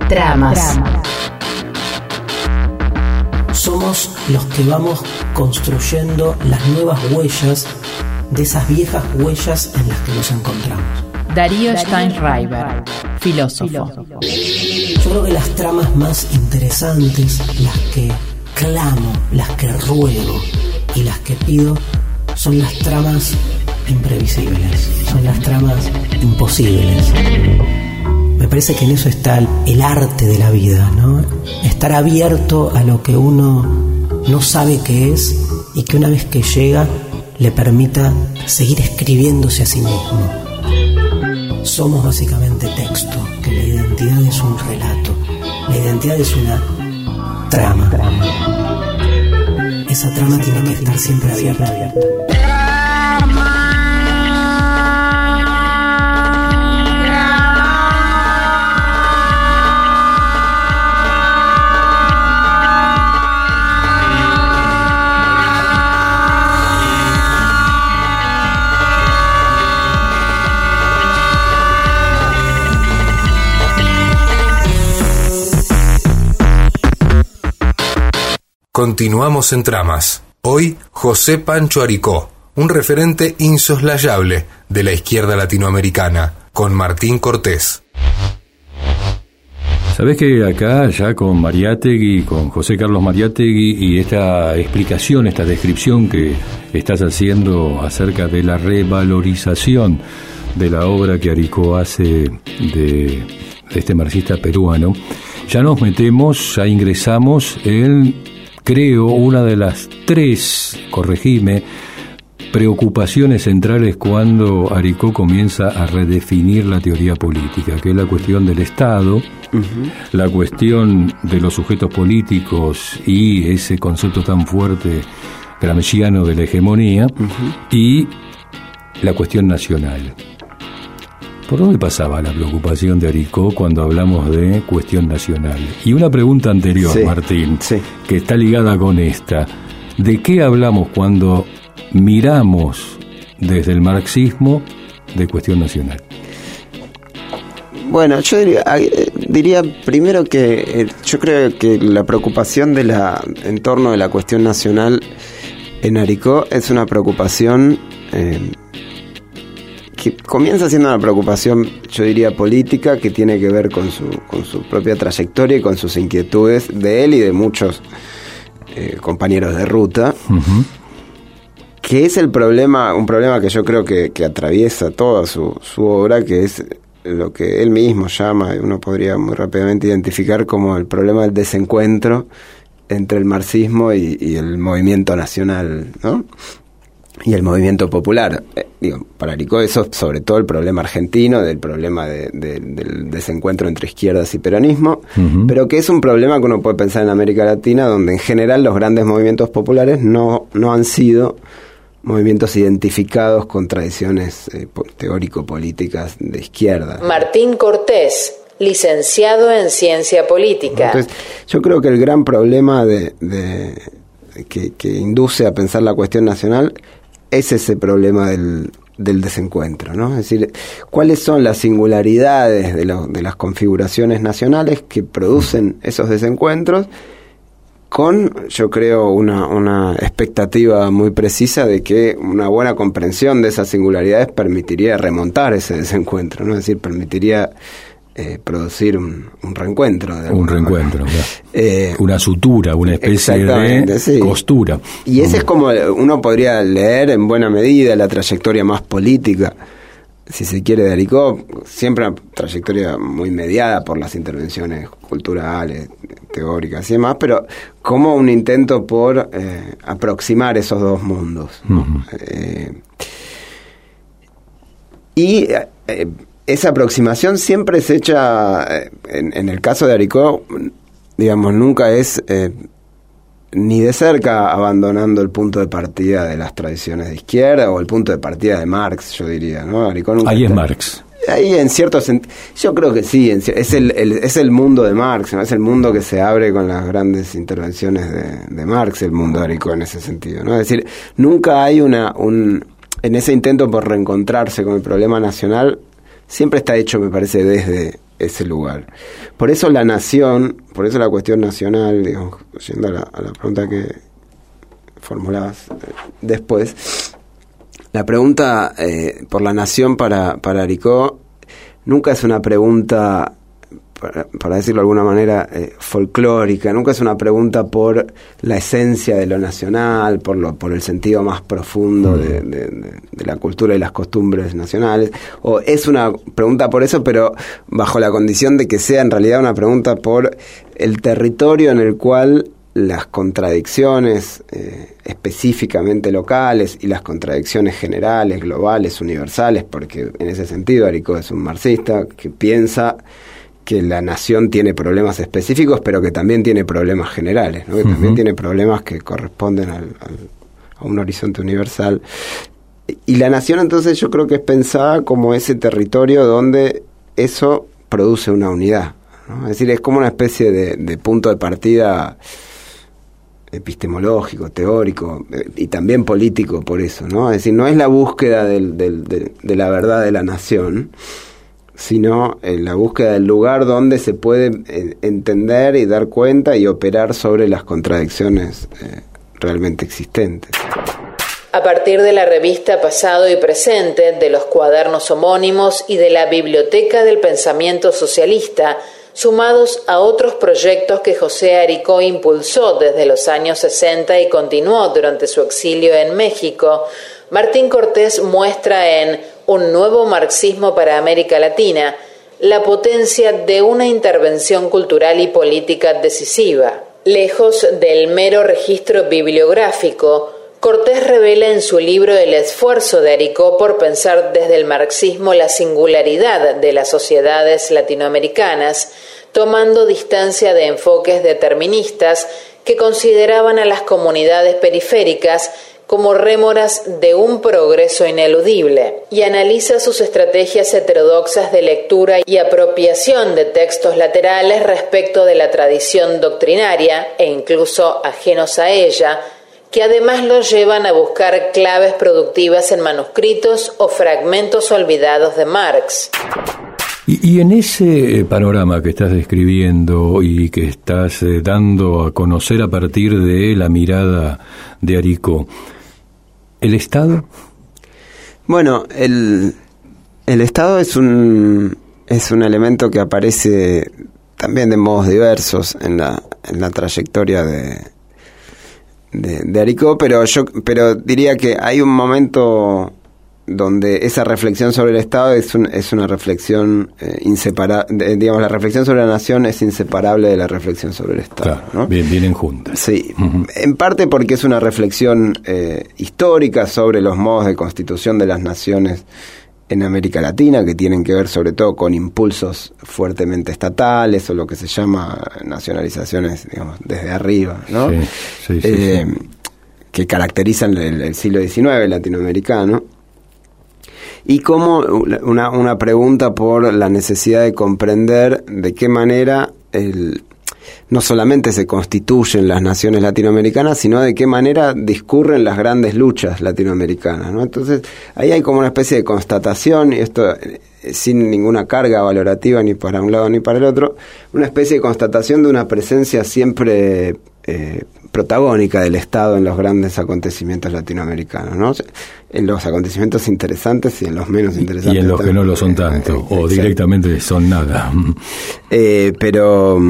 Tramas. Somos los que vamos construyendo las nuevas huellas de esas viejas huellas en las que nos encontramos. Darío Steinreiber, filósofo. Yo creo que las tramas más interesantes, las que clamo, las que ruego y las que pido, son las tramas imprevisibles, son las tramas imposibles. Me parece que en eso está el arte de la vida, ¿no? Estar abierto a lo que uno no sabe qué es y que una vez que llega le permita seguir escribiéndose a sí mismo. Somos básicamente texto, que la identidad es un relato, la identidad es una trama. Esa trama tiene que estar siempre abierta. Continuamos en Tramas. Hoy, José Pancho Aricó, un referente insoslayable de la izquierda latinoamericana, con Martín Cortés. Sabés que acá ya con Mariátegui, con José Carlos Mariátegui, y esta explicación, esta descripción que estás haciendo acerca de la revalorización de la obra que Aricó hace de este marxista peruano, ya nos metemos, ya ingresamos en, creo, una de las tres, corregime, preocupaciones centrales cuando Aricó comienza a redefinir la teoría política, que es la cuestión del Estado, la cuestión de los sujetos políticos y ese concepto tan fuerte gramsciano de la hegemonía, y la cuestión nacional. ¿Por dónde pasaba la preocupación de Aricó cuando hablamos de cuestión nacional? Y una pregunta anterior, sí, Martín, sí, que está ligada con esta. ¿De qué hablamos cuando miramos desde el marxismo de cuestión nacional? Bueno, yo diría primero que yo creo que la preocupación en torno de la cuestión nacional en Aricó es una preocupación que comienza siendo una preocupación, yo diría, política, que tiene que ver con su propia trayectoria y con sus inquietudes de él y de muchos compañeros de ruta, que es un problema que yo creo que atraviesa toda su obra, que es lo que él mismo llama, y uno podría muy rápidamente identificar como el problema del desencuentro entre el marxismo y el movimiento nacional, ¿no? Y el movimiento popular. Para Aricó eso es sobre todo el problema argentino, del problema del desencuentro entre izquierdas y peronismo, pero que es un problema que uno puede pensar en América Latina, donde en general los grandes movimientos populares no han sido movimientos identificados con tradiciones teórico-políticas de izquierda. Martín Cortés, licenciado en Ciencia Política. Entonces, yo creo que el gran problema que induce a pensar la cuestión nacional es ese problema del desencuentro, ¿no? Es decir, ¿cuáles son las singularidades de las configuraciones nacionales que producen esos desencuentros? Con, yo creo, una expectativa muy precisa de que una buena comprensión de esas singularidades permitiría remontar ese desencuentro, ¿no? Es decir, permitiría producir un reencuentro. Un reencuentro, una sutura, una especie de sí, costura. Y ese es como uno podría leer en buena medida la trayectoria más política, si se quiere, de Aricó, siempre una trayectoria muy mediada por las intervenciones culturales, teóricas y demás, pero como un intento por aproximar esos dos mundos, ¿no? Esa aproximación siempre es hecha, en el caso de Aricó, digamos, nunca es ni de cerca abandonando el punto de partida de las tradiciones de izquierda o el punto de partida de Marx, yo diría, ¿no? Aricó nunca ahí es Marx. Ahí en cierto sentido, yo creo que sí, es el mundo de Marx, ¿no? Es el mundo que se abre con las grandes intervenciones de Marx, el mundo de Aricó en ese sentido, ¿no? Es decir, nunca hay en ese intento por reencontrarse con el problema nacional, siempre está hecho, me parece, desde ese lugar. Por eso la nación, por eso la cuestión nacional, digamos, yendo a la pregunta que formulabas después, la pregunta por la nación para Aricó nunca es una pregunta, para decirlo de alguna manera, folclórica, nunca es una pregunta por la esencia de lo nacional, por el sentido más profundo de la cultura y las costumbres nacionales, o es una pregunta por eso, pero bajo la condición de que sea en realidad una pregunta por el territorio en el cual las contradicciones específicamente locales y las contradicciones generales, globales, universales, porque en ese sentido Aricó es un marxista que piensa que la nación tiene problemas específicos, pero que también tiene problemas generales, ¿no? Que también tiene problemas que corresponden a un horizonte universal. Y la nación, entonces, yo creo que es pensada como ese territorio donde eso produce una unidad, ¿no? Es decir, es como una especie de punto de partida epistemológico, teórico y también político por eso, ¿no? Es decir, no es la búsqueda de la verdad de la nación, sino en la búsqueda del lugar donde se puede entender y dar cuenta y operar sobre las contradicciones realmente existentes. A partir de la revista Pasado y Presente, de los cuadernos homónimos y de la Biblioteca del Pensamiento Socialista, sumados a otros proyectos que José Aricó impulsó desde los años 60 y continuó durante su exilio en México, Martín Cortés muestra en Un nuevo marxismo para América Latina la potencia de una intervención cultural y política decisiva. Lejos del mero registro bibliográfico, Cortés revela en su libro el esfuerzo de Aricó por pensar desde el marxismo la singularidad de las sociedades latinoamericanas, tomando distancia de enfoques deterministas que consideraban a las comunidades periféricas como rémoras de un progreso ineludible, y analiza sus estrategias heterodoxas de lectura y apropiación de textos laterales respecto de la tradición doctrinaria, e incluso ajenos a ella, que además los llevan a buscar claves productivas en manuscritos o fragmentos olvidados de Marx. Y en ese panorama que estás describiendo y que estás dando a conocer a partir de la mirada de Aricó, ¿el Estado? Bueno, el Estado es un elemento que aparece también de modos diversos en la trayectoria de Aricó, pero diría que hay un momento donde esa reflexión sobre el Estado es una reflexión inseparable, digamos, la reflexión sobre la nación es inseparable de la reflexión sobre el Estado, claro, ¿no? Vienen juntas. Sí, en parte porque es una reflexión histórica sobre los modos de constitución de las naciones en América Latina, que tienen que ver sobre todo con impulsos fuertemente estatales o lo que se llama nacionalizaciones, digamos, desde arriba, ¿no? Sí. Que caracterizan el siglo XIX latinoamericano. Y como una pregunta por la necesidad de comprender de qué manera no solamente se constituyen las naciones latinoamericanas, sino de qué manera discurren las grandes luchas latinoamericanas, ¿no? Entonces, ahí hay como una especie de constatación, y esto sin ninguna carga valorativa ni para un lado ni para el otro, una especie de constatación de una presencia siempre protagónica del Estado en los grandes acontecimientos latinoamericanos, ¿no? En los acontecimientos interesantes y en los menos interesantes. Y en los también, que no lo son tanto, o directamente son nada. Pero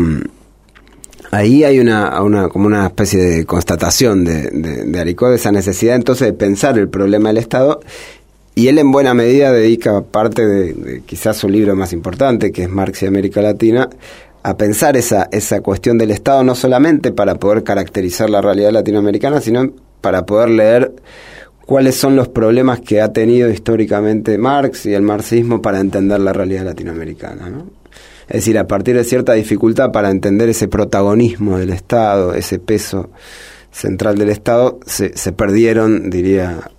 ahí hay como una especie de constatación de Aricó, de esa necesidad entonces de pensar el problema del Estado, y él en buena medida dedica parte de quizás su libro más importante, que es Marx y América Latina, a pensar esa cuestión del Estado, no solamente para poder caracterizar la realidad latinoamericana, sino para poder leer cuáles son los problemas que ha tenido históricamente Marx y el marxismo para entender la realidad latinoamericana, ¿no? Es decir, a partir de cierta dificultad para entender ese protagonismo del Estado, ese peso central del Estado, se perdieron, diría,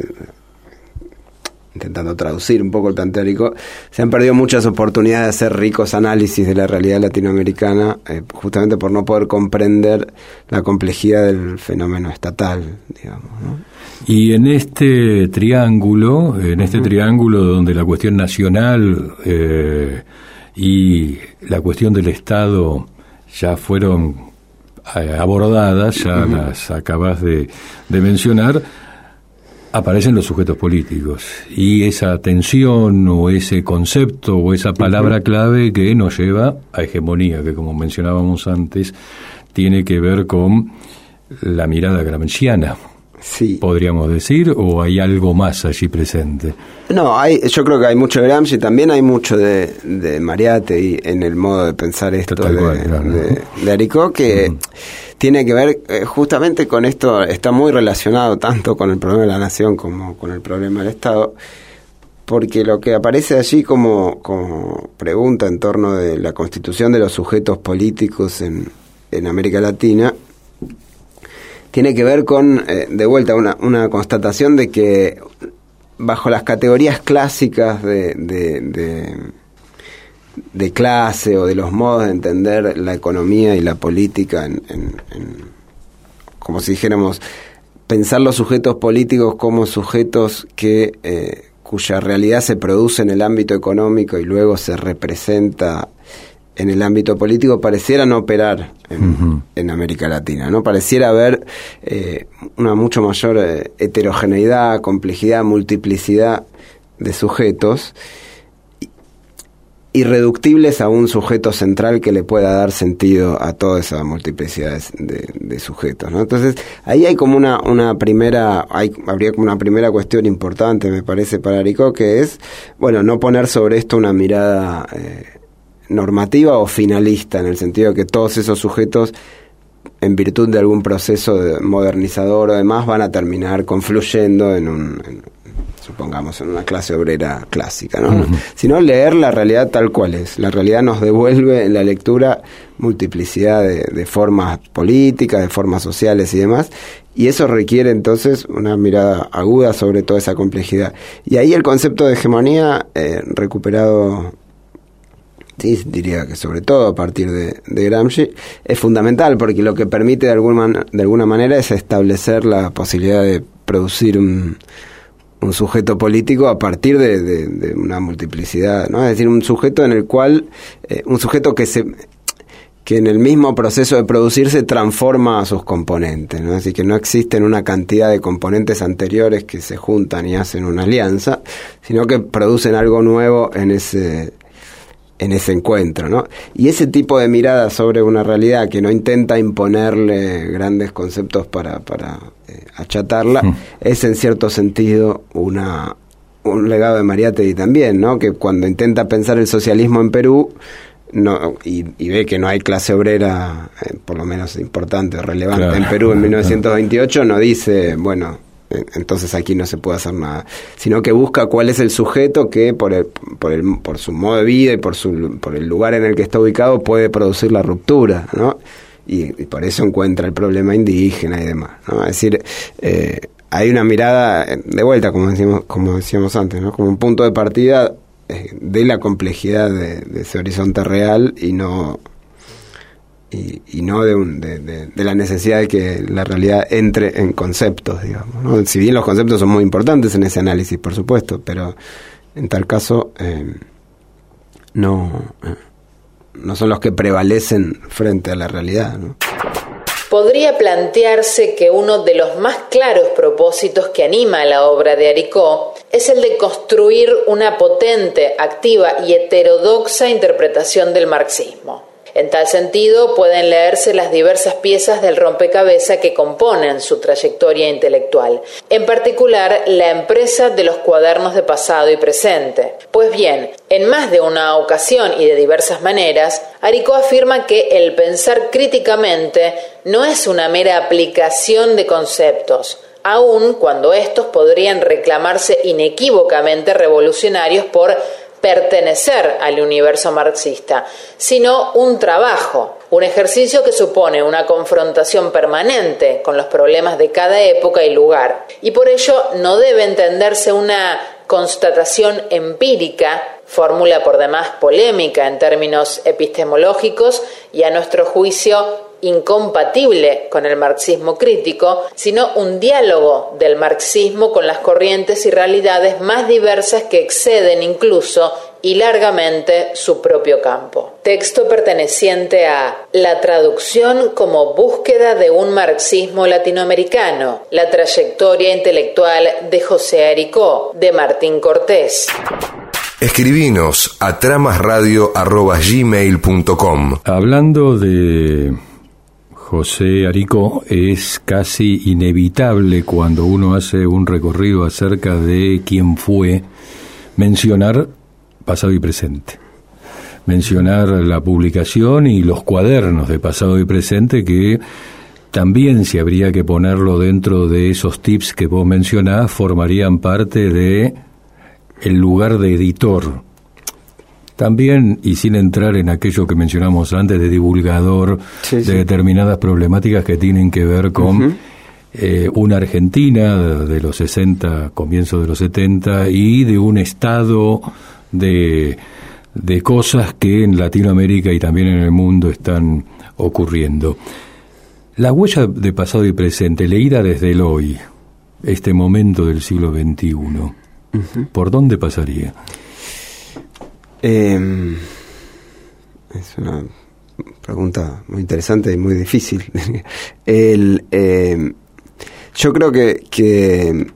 intentando traducir un poco el planteo de Aricó, se han perdido muchas oportunidades de hacer ricos análisis de la realidad latinoamericana, justamente por no poder comprender la complejidad del fenómeno estatal, digamos, ¿no? Y en este triángulo donde la cuestión nacional y la cuestión del Estado ya fueron abordadas, ya las acabas de mencionar, aparecen los sujetos políticos y esa tensión o ese concepto o esa palabra clave que nos lleva a hegemonía, que como mencionábamos antes tiene que ver con la mirada gramsciana. Sí. ¿Podríamos decir, o hay algo más allí presente? No, yo creo que hay mucho de Gramsci, también hay mucho de Mariátegui en el modo de pensar esto de Aricó, que tiene que ver justamente con esto, está muy relacionado tanto con el problema de la nación como con el problema del Estado, porque lo que aparece allí como pregunta en torno de la constitución de los sujetos políticos en América Latina tiene que ver con, de vuelta, una constatación de que bajo las categorías clásicas de clase o de los modos de entender la economía y la política, como si dijéramos, pensar los sujetos políticos como sujetos cuya realidad se produce en el ámbito económico y luego se representa en el ámbito político, pareciera no operar en América Latina, ¿no? Pareciera haber una mucho mayor heterogeneidad, complejidad, multiplicidad de sujetos irreductibles a un sujeto central que le pueda dar sentido a toda esa multiplicidad de sujetos, ¿no? Entonces, ahí hay como habría como una primera cuestión importante, me parece, para Aricó, que es, bueno, no poner sobre esto una mirada normativa o finalista, en el sentido de que todos esos sujetos, en virtud de algún proceso modernizador o demás, van a terminar confluyendo supongamos, en una clase obrera clásica, ¿no? Sino leer la realidad tal cual es. La realidad nos devuelve en la lectura multiplicidad de formas políticas, de formas sociales y demás, y eso requiere entonces una mirada aguda sobre toda esa complejidad. Y ahí el concepto de hegemonía recuperado, sí, diría que sobre todo a partir de Gramsci, es fundamental, porque lo que permite de alguna manera es establecer la posibilidad de producir un sujeto político a partir de una multiplicidad, ¿no? Es decir, un sujeto en el cual, un sujeto que en el mismo proceso de producirse transforma a sus componentes, ¿no? Es decir, que no existen una cantidad de componentes anteriores que se juntan y hacen una alianza, sino que producen algo nuevo en ese encuentro, ¿no? Y ese tipo de mirada sobre una realidad que no intenta imponerle grandes conceptos para achatarla, es en cierto sentido un legado de Mariátegui también, ¿no? Que cuando intenta pensar el socialismo en Perú y ve que no hay clase obrera, por lo menos importante, relevante en Perú en 1928, no dice, bueno, entonces aquí no se puede hacer nada, sino que busca cuál es el sujeto que por su modo de vida y por el lugar en el que está ubicado puede producir la ruptura, ¿no? Y por eso encuentra el problema indígena y demás, ¿no? Es decir, hay una mirada de vuelta, como decíamos antes, ¿no? Como un punto de partida de la complejidad de ese horizonte real y no de la necesidad de que la realidad entre en conceptos, digamos, ¿no? Si bien los conceptos son muy importantes en ese análisis, por supuesto, pero en tal caso no son los que prevalecen frente a la realidad, ¿no? Podría plantearse que uno de los más claros propósitos que anima la obra de Aricó es el de construir una potente, activa y heterodoxa interpretación del marxismo. En tal sentido, pueden leerse las diversas piezas del rompecabezas que componen su trayectoria intelectual, en particular la empresa de los cuadernos de pasado y presente. Pues bien, en más de una ocasión y de diversas maneras, Aricó afirma que el pensar críticamente no es una mera aplicación de conceptos, aun cuando estos podrían reclamarse inequívocamente revolucionarios por pertenecer al universo marxista, sino un trabajo, un ejercicio que supone una confrontación permanente con los problemas de cada época y lugar, y por ello no debe entenderse una constatación empírica, fórmula por demás polémica en términos epistemológicos y a nuestro juicio incompatible con el marxismo crítico, sino un diálogo del marxismo con las corrientes y realidades más diversas que exceden incluso y largamente su propio campo. Texto perteneciente a La traducción como búsqueda de un marxismo latinoamericano, la trayectoria intelectual de José Aricó, de Martín Cortés. Escribinos a tramasradio@gmail.com. Hablando de José Aricó, es casi inevitable cuando uno hace un recorrido acerca de quién fue, mencionar pasado y presente. Mencionar la publicación y los cuadernos de pasado y presente, que también, si habría que ponerlo dentro de esos tips que vos mencionás, formarían parte de el lugar de editor. También, y sin entrar en aquello que mencionamos antes de divulgador, de determinadas problemáticas que tienen que ver con una Argentina de los 60, comienzo de los 70, y de un estado de cosas que en Latinoamérica y también en el mundo están ocurriendo. La huella de pasado y presente, leída desde el hoy, este momento del siglo XXI, ¿por dónde pasaría? Es una pregunta muy interesante y muy difícil. Yo creo que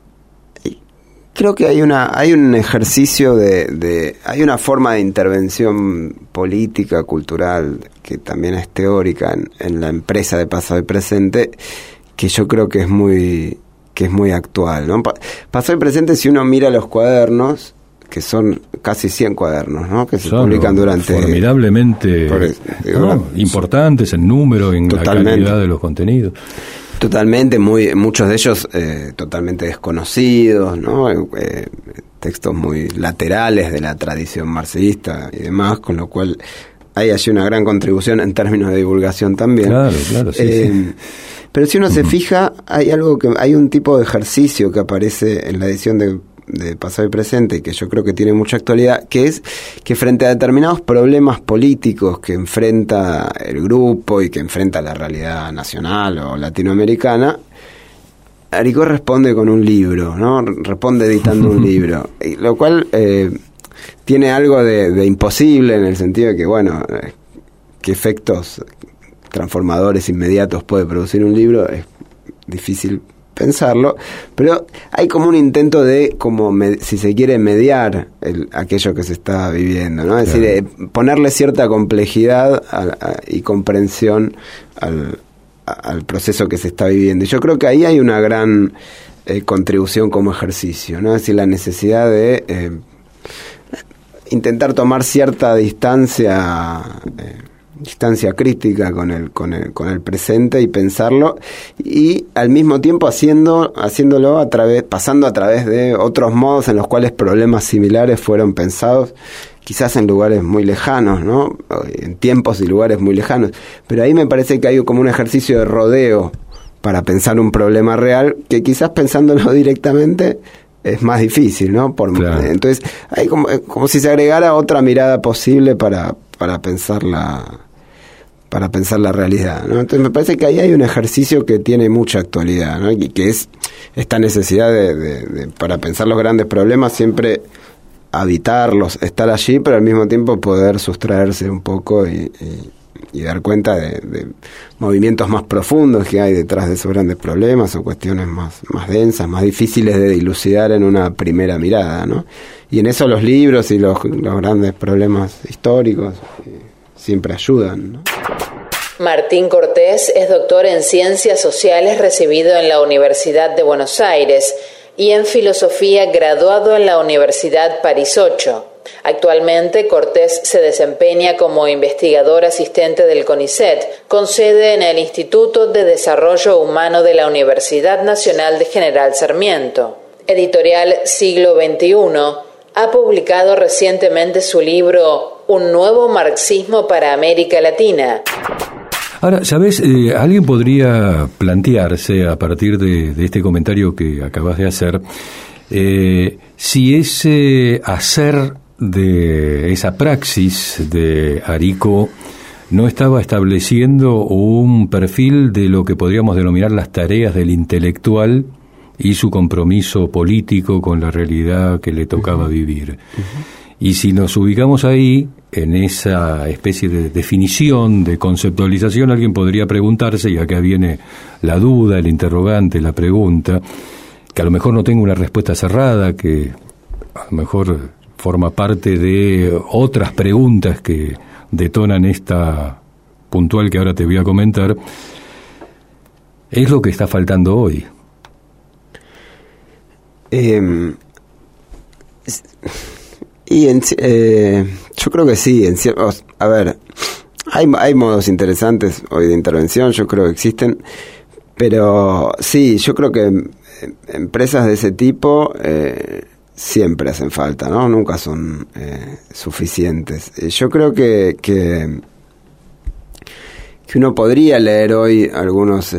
hay un ejercicio hay una forma de intervención política, cultural, que también es teórica en la empresa de pasado y presente, que yo creo que es muy actual, ¿no? Pasado y presente, si uno mira los cuadernos, que son casi 100 cuadernos, ¿no? Que se publican durante... Formidablemente importantes en número, en la calidad de los contenidos. Totalmente, muchos de ellos totalmente desconocidos, ¿no? Textos muy laterales de la tradición marxista y demás, con lo cual hay allí una gran contribución en términos de divulgación también. Claro, sí. Pero si uno se fija, hay un tipo de ejercicio que aparece en la edición de pasado y presente, que yo creo que tiene mucha actualidad, que es que frente a determinados problemas políticos que enfrenta el grupo y que enfrenta la realidad nacional o latinoamericana, Aricó responde con un libro, ¿no? Responde editando un libro, lo cual tiene algo de imposible, en el sentido de que, bueno, qué efectos transformadores inmediatos puede producir un libro, es difícil pensarlo, pero hay como un intento de, si se quiere, mediar aquello que se está viviendo, ¿no? Es decir, ponerle cierta complejidad y comprensión al proceso que se está viviendo. Y yo creo que ahí hay una gran contribución como ejercicio, ¿no? Es decir, la necesidad de intentar tomar cierta distancia crítica con el presente y pensarlo, y al mismo tiempo haciéndolo pasando a través de otros modos en los cuales problemas similares fueron pensados, quizás en lugares muy lejanos, ¿no? En tiempos y lugares muy lejanos, pero ahí me parece que hay como un ejercicio de rodeo para pensar un problema real, que quizás pensándolo directamente es más difícil, ¿no? Claro. Entonces hay como si se agregara otra mirada posible para pensar la realidad, ¿no? Entonces me parece que ahí hay un ejercicio que tiene mucha actualidad, ¿no? Y que es esta necesidad de para pensar los grandes problemas, siempre habitarlos, estar allí, pero al mismo tiempo poder sustraerse un poco y dar cuenta de movimientos más profundos que hay detrás de esos grandes problemas, o cuestiones más densas, más difíciles de dilucidar en una primera mirada, ¿no? Y en eso los libros y los grandes problemas históricos siempre ayudan, ¿no? Martín Cortés es doctor en Ciencias Sociales recibido en la Universidad de Buenos Aires y en Filosofía graduado en la Universidad París 8. Actualmente, Cortés se desempeña como investigador asistente del CONICET, con sede en el Instituto de Desarrollo Humano de la Universidad Nacional de General Sarmiento. Editorial Siglo XXI ha publicado recientemente su libro Un nuevo marxismo para América Latina. Ahora, ¿sabes? Alguien podría plantearse, a partir de este comentario que acabas de hacer, si ese hacer de esa praxis de Aricó no estaba estableciendo un perfil de lo que podríamos denominar las tareas del intelectual y su compromiso político con la realidad que le tocaba vivir. Y si nos ubicamos ahí, en esa especie de definición, de conceptualización, alguien podría preguntarse, y acá viene la duda, el interrogante, la pregunta, que a lo mejor no tengo una respuesta cerrada, que a lo mejor forma parte de otras preguntas que detonan esta puntual que ahora te voy a comentar, es lo que está faltando hoy. Yo creo que sí. A ver, hay modos interesantes hoy de intervención, yo creo que existen, pero sí, yo creo que empresas de ese tipo siempre hacen falta, ¿no? Nunca son suficientes. Yo creo que uno podría leer hoy algunos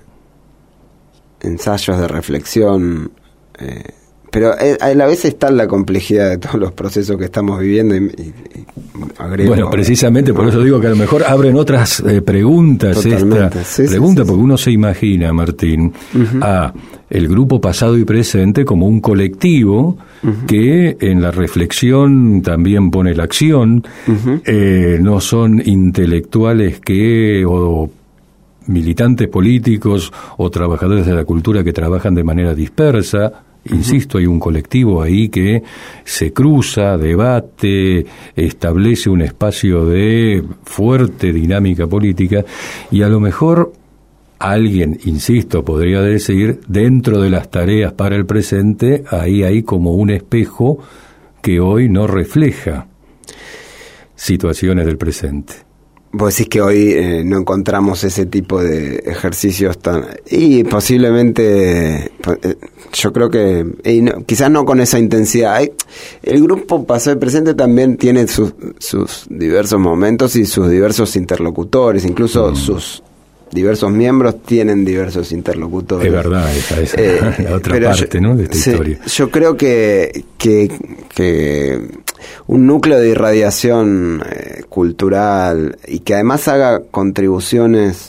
ensayos de reflexión, pero a la vez está la complejidad de todos los procesos que estamos viviendo y agrego, bueno, precisamente por eso digo que a lo mejor abren otras preguntas. Totalmente. Pregunta, porque uno se imagina, Martín, a el grupo pasado y presente como un colectivo que en la reflexión también pone la acción, no son intelectuales o militantes políticos o trabajadores de la cultura que trabajan de manera dispersa. Insisto, hay un colectivo ahí que se cruza, debate, establece un espacio de fuerte dinámica política, y a lo mejor alguien, insisto, podría decir, dentro de las tareas para el presente, ahí hay como un espejo que hoy no refleja situaciones del presente. Vos decís que hoy no encontramos ese tipo de ejercicios tan... Y posiblemente, yo creo que... quizás no con esa intensidad. El grupo pasado y presente también tiene sus diversos momentos y sus diversos interlocutores. Incluso sus diversos miembros tienen diversos interlocutores. Es verdad, esa es la otra parte, ¿no?, de esta historia. Yo creo que un núcleo de irradiación cultural y que además haga contribuciones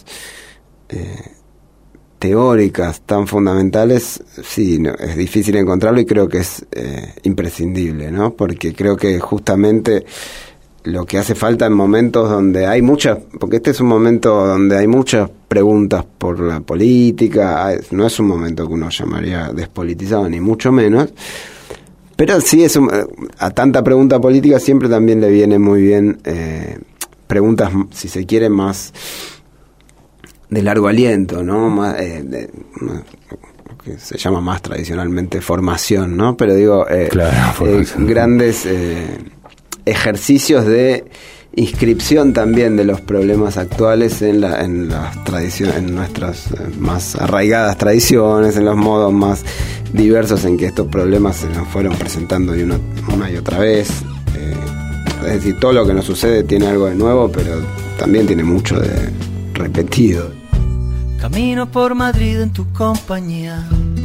teóricas tan fundamentales, sí, es difícil encontrarlo, y creo que es imprescindible, ¿no? Porque creo que justamente lo que hace falta en momentos donde hay muchas, porque este es un momento donde hay muchas preguntas por la política, no es un momento que uno llamaría despolitizado, ni mucho menos, pero sí a tanta pregunta política siempre también le viene muy bien preguntas, si se quiere, más de largo aliento, ¿no? Más, lo que se llama más tradicionalmente formación, ¿no? Pero digo, grandes ejercicios de inscripción también de los problemas actuales en las tradiciones, en nuestras más arraigadas tradiciones, en los modos más diversos en que estos problemas se nos fueron presentando una y otra vez. Es decir, todo lo que nos sucede tiene algo de nuevo, pero también tiene mucho de repetido. Camino por Madrid en tu compañía,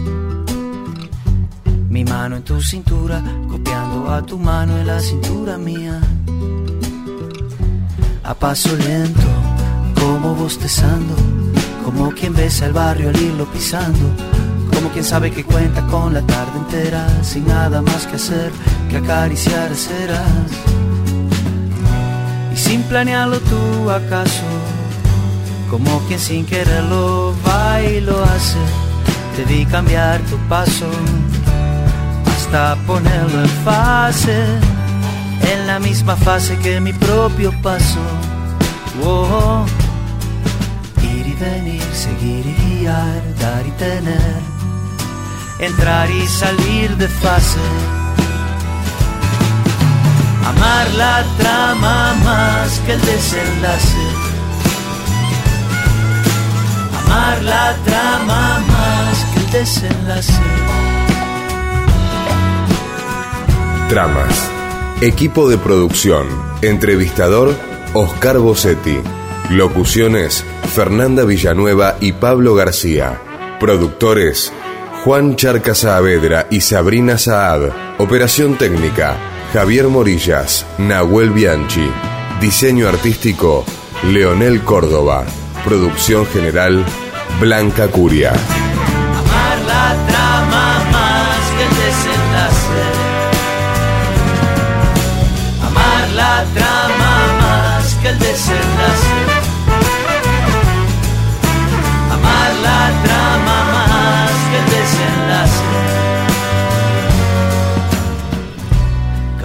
mi mano en tu cintura, copiando a tu mano en la cintura mía. A paso lento, como bostezando, como quien besa el barrio al irlo pisando, como quien sabe que cuenta con la tarde entera, sin nada más que hacer que acariciar aceras. Y sin planearlo tú acaso, como quien sin quererlo va y lo hace, te vi cambiar tu paso hasta ponerlo en fase, en la misma fase que mi propio paso. Oh, ir y venir, seguir y guiar, dar y tener, entrar y salir de fase. Amar la trama más que el desenlace. Amar la trama más que el desenlace. Tramas. Equipo de producción. Entrevistador, Oscar Bossetti. Locuciones, Fernanda Villanueva y Pablo García. Productores, Juan Charca Saavedra y Sabrina Saad. Operación técnica, Javier Morillas, Nahuel Bianchi. Diseño artístico, Leonel Córdoba. Producción general, Blanca Curia. Amar la trama más que el desenlace.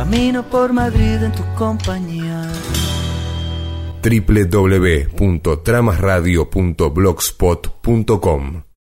camino por Madrid en tu compañía. www.tramasradio.blogspot.com